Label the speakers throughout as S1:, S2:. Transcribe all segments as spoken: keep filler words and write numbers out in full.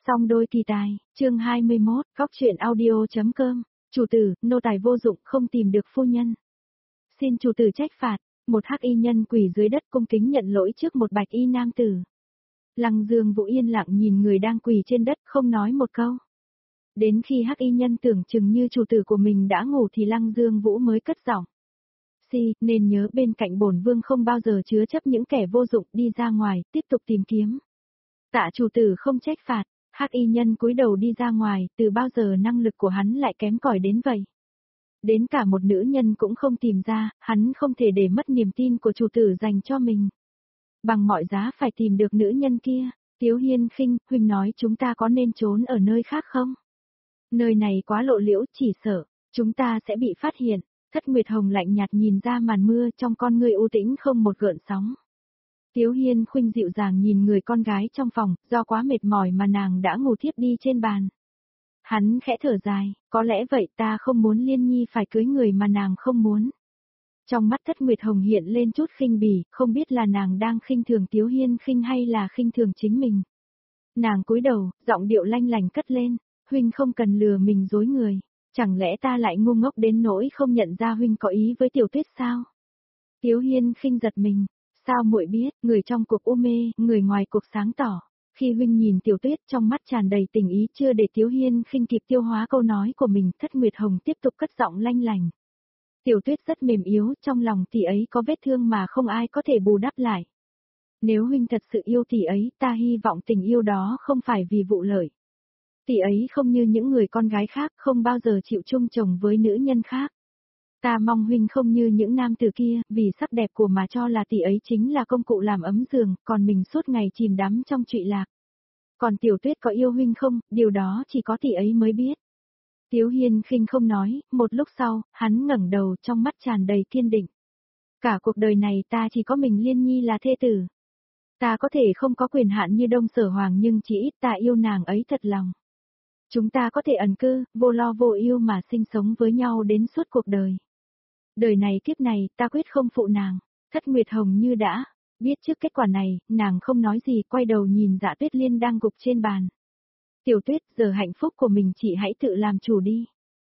S1: Song đôi kỳ tài, chương hai mươi mốt, góc truyện audio.com, chủ tử, nô tài vô dụng không tìm được phu nhân. Xin chủ tử trách phạt, một hắc y nhân quỳ dưới đất cung kính nhận lỗi trước một bạch y nam tử. Lăng Dương Vũ yên lặng nhìn người đang quỳ trên đất không nói một câu. Đến khi hắc y nhân tưởng chừng như chủ tử của mình đã ngủ thì Lăng Dương Vũ mới cất giọng. Si, nên nhớ bên cạnh bổn vương không bao giờ chứa chấp những kẻ vô dụng, đi ra ngoài, tiếp tục tìm kiếm. Tạ chủ tử không trách phạt. Hắc y nhân cúi đầu đi ra ngoài, từ bao giờ năng lực của hắn lại kém cỏi đến vậy. Đến cả một nữ nhân cũng không tìm ra, hắn không thể để mất niềm tin của chủ tử dành cho mình. Bằng mọi giá phải tìm được nữ nhân kia. Tiếu Hiên Khinh, huynh nói chúng ta có nên trốn ở nơi khác không? Nơi này quá lộ liễu, chỉ sợ chúng ta sẽ bị phát hiện. Thất Nguyệt Hồng lạnh nhạt nhìn ra màn mưa, trong con ngươi u tĩnh không một gợn sóng. Tiếu Hiên Khuynh dịu dàng nhìn người con gái trong phòng, do quá mệt mỏi mà nàng đã ngủ thiếp đi trên bàn. Hắn khẽ thở dài, có lẽ vậy, ta không muốn Liên Nhi phải cưới người mà nàng không muốn. Trong mắt Thất Nguyệt Hồng hiện lên chút khinh bỉ, không biết là nàng đang khinh thường Tiếu Hiên Khinh hay là khinh thường chính mình. Nàng cúi đầu, giọng điệu lanh lành cất lên, huynh không cần lừa mình dối người, chẳng lẽ ta lại ngu ngốc đến nỗi không nhận ra huynh có ý với Tiểu Tuyết sao? Tiếu Hiên Khinh giật mình. Sao muội biết, người trong cuộc u mê, người ngoài cuộc sáng tỏ. Khi huynh nhìn Tiểu Tuyết trong mắt tràn đầy tình ý, chưa để Tiếu Hiên Khinh kịp tiêu hóa câu nói của mình, Thất Nguyệt Hồng tiếp tục cất giọng lanh lành. Tiểu Tuyết rất mềm yếu, trong lòng tỷ ấy có vết thương mà không ai có thể bù đắp lại. Nếu huynh thật sự yêu tỷ ấy, ta hy vọng tình yêu đó không phải vì vụ lợi. Tỷ ấy không như những người con gái khác, không bao giờ chịu chung chồng với nữ nhân khác. Ta mong huynh không như những nam tử kia, vì sắc đẹp của mà cho là tỷ ấy chính là công cụ làm ấm giường, còn mình suốt ngày chìm đắm trong trụy lạc. Còn Tiểu Tuyết có yêu huynh không, điều đó chỉ có tỷ ấy mới biết. Tiếu Hiên Khinh không nói, một lúc sau, hắn ngẩng đầu trong mắt tràn đầy kiên định. Cả cuộc đời này ta chỉ có mình Liên Nhi là thê tử. Ta có thể không có quyền hạn như Đông Sở Hoàng nhưng chỉ ít ta yêu nàng ấy thật lòng. Chúng ta có thể ẩn cư, vô lo vô yêu mà sinh sống với nhau đến suốt cuộc đời. Đời này kiếp này, ta quyết không phụ nàng. Thất Nguyệt Hồng như đã biết trước kết quả này, nàng không nói gì, quay đầu nhìn Dạ Tuyết Liên đang gục trên bàn. Tiểu Tuyết, giờ hạnh phúc của mình chị hãy tự làm chủ đi.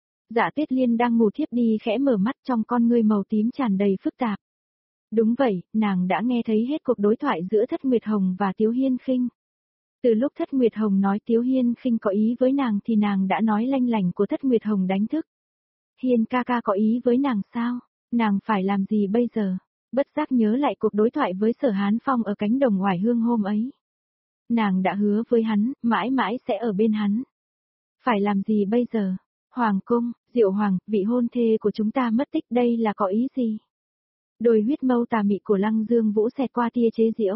S1: Dạ Tuyết Liên đang ngủ thiếp đi khẽ mở mắt, trong con ngươi màu tím tràn đầy phức tạp. Đúng vậy, nàng đã nghe thấy hết cuộc đối thoại giữa Thất Nguyệt Hồng và Tiếu Hiên Khinh. Từ lúc Thất Nguyệt Hồng nói Tiếu Hiên Khinh có ý với nàng thì nàng đã nói lanh lành của Thất Nguyệt Hồng đánh thức. Hiên ca ca có ý với nàng sao? Nàng phải làm gì bây giờ? Bất giác nhớ lại cuộc đối thoại với Sở Hán Phong ở cánh đồng Oải Hương hôm ấy. Nàng đã hứa với hắn, mãi mãi sẽ ở bên hắn. Phải làm gì bây giờ? Hoàng cung, Diệu Hoàng, vị hôn thê của chúng ta mất tích, đây là có ý gì? Đôi huyết mâu tà mị của Lăng Dương Vũ xẹt qua tia chế giễu.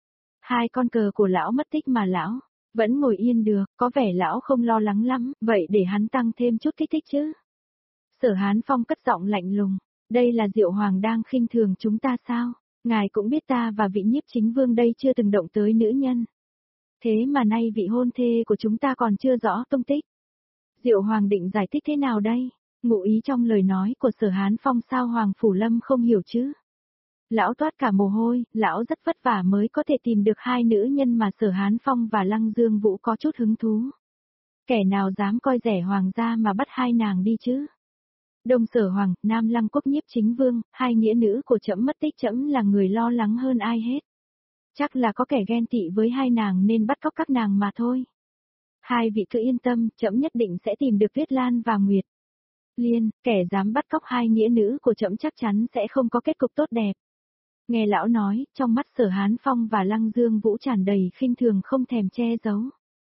S1: Hai con cờ của lão mất tích mà lão vẫn ngồi yên được, có vẻ lão không lo lắng lắm, vậy để hắn tăng thêm chút kích thích chứ. Sở Hán Phong cất giọng lạnh lùng, đây là Diệu Hoàng đang khinh thường chúng ta sao? Ngài cũng biết ta và vị nhiếp chính vương đây chưa từng động tới nữ nhân. Thế mà nay vị hôn thê của chúng ta còn chưa rõ tung tích. Diệu Hoàng định giải thích thế nào đây? Ngụ ý trong lời nói của Sở Hán Phong sao Hoàng Phủ Lâm không hiểu chứ? Lão toát cả mồ hôi, lão rất vất vả mới có thể tìm được hai nữ nhân mà Sở Hán Phong và Lăng Dương Vũ có chút hứng thú. Kẻ nào dám coi rẻ hoàng gia mà bắt hai nàng đi chứ? Đông Sở Hoàng, Nam Lăng Quốc nhiếp chính vương, hai nghĩa nữ của trẫm mất tích, trẫm là người lo lắng hơn ai hết. Chắc là có kẻ ghen tị với hai nàng nên bắt cóc các nàng mà thôi. Hai vị cứ yên tâm, trẫm nhất định sẽ tìm được Tuyết Lan và Nguyệt Liên, kẻ dám bắt cóc hai nghĩa nữ của trẫm chắc chắn sẽ không có kết cục tốt đẹp. Nghe lão nói, trong mắt Sở Hán Phong và Lăng Dương Vũ tràn đầy khinh thường không thèm che giấu.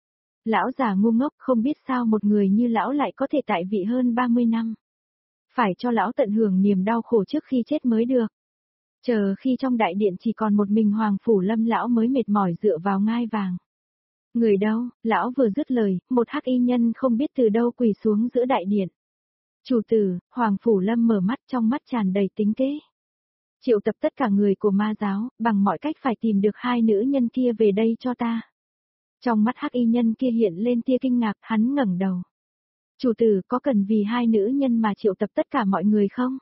S1: Lão già ngu ngốc không biết sao một người như lão lại có thể tại vị hơn ba mươi năm. Phải cho lão tận hưởng niềm đau khổ trước khi chết mới được. Chờ khi trong đại điện chỉ còn một mình Hoàng Phủ Lâm lão mới mệt mỏi dựa vào ngai vàng. Người đâu, lão vừa dứt lời, một hắc y nhân không biết từ đâu quỳ xuống giữa đại điện. Chủ tử, Hoàng Phủ Lâm mở mắt, trong mắt tràn đầy tính kế. Triệu tập tất cả người của ma giáo, bằng mọi cách phải tìm được hai nữ nhân kia về đây cho ta. Trong mắt hắc y nhân kia hiện lên tia kinh ngạc, hắn ngẩng đầu. Chủ tử, có cần vì hai nữ nhân mà triệu tập tất cả mọi người không?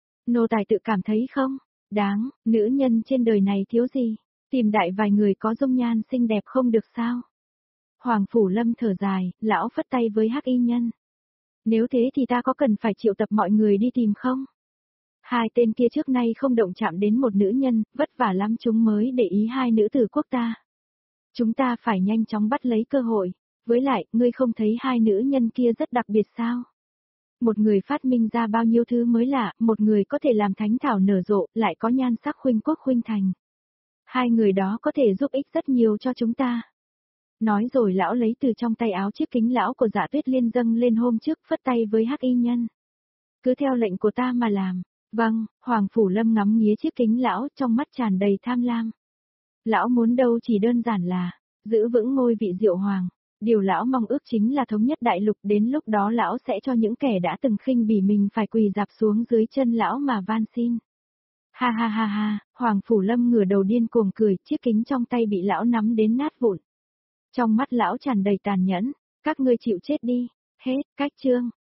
S1: Nô tài tự cảm thấy không? Đáng, nữ nhân trên đời này thiếu gì? Tìm đại vài người có dung nhan xinh đẹp không được sao? Hoàng Phủ Lâm thở dài, lão phất tay với hắc y nhân. Nếu thế thì ta có cần phải triệu tập mọi người đi tìm không? Hai tên kia trước nay không động chạm đến một nữ nhân, vất vả lắm chúng mới để ý hai nữ tử quốc ta. Chúng ta phải nhanh chóng bắt lấy cơ hội. Với lại, ngươi không thấy hai nữ nhân kia rất đặc biệt sao? Một người phát minh ra bao nhiêu thứ mới lạ, một người có thể làm thánh thảo nở rộ, lại có nhan sắc khuynh quốc khuynh thành. Hai người đó có thể giúp ích rất nhiều cho chúng ta. Nói rồi lão lấy từ trong tay áo chiếc kính lão của Dạ Tuyết Liên dâng lên hôm trước, phất tay với hắc y nhân. Cứ theo lệnh của ta mà làm. Vâng, Hoàng Phủ Lâm ngắm nghía chiếc kính lão, trong mắt tràn đầy tham lam. Lão muốn đâu chỉ đơn giản là giữ vững ngôi vị Diệu Hoàng. Điều lão mong ước chính là thống nhất đại lục, đến lúc đó lão sẽ cho những kẻ đã từng khinh bỉ mình phải quỳ dạp xuống dưới chân lão mà van xin. Ha ha ha ha, Hoàng Phủ Lâm ngửa đầu điên cuồng cười, chiếc kính trong tay bị lão nắm đến nát vụn. Trong mắt lão tràn đầy tàn nhẫn, các ngươi chịu chết đi, hết, cách chương.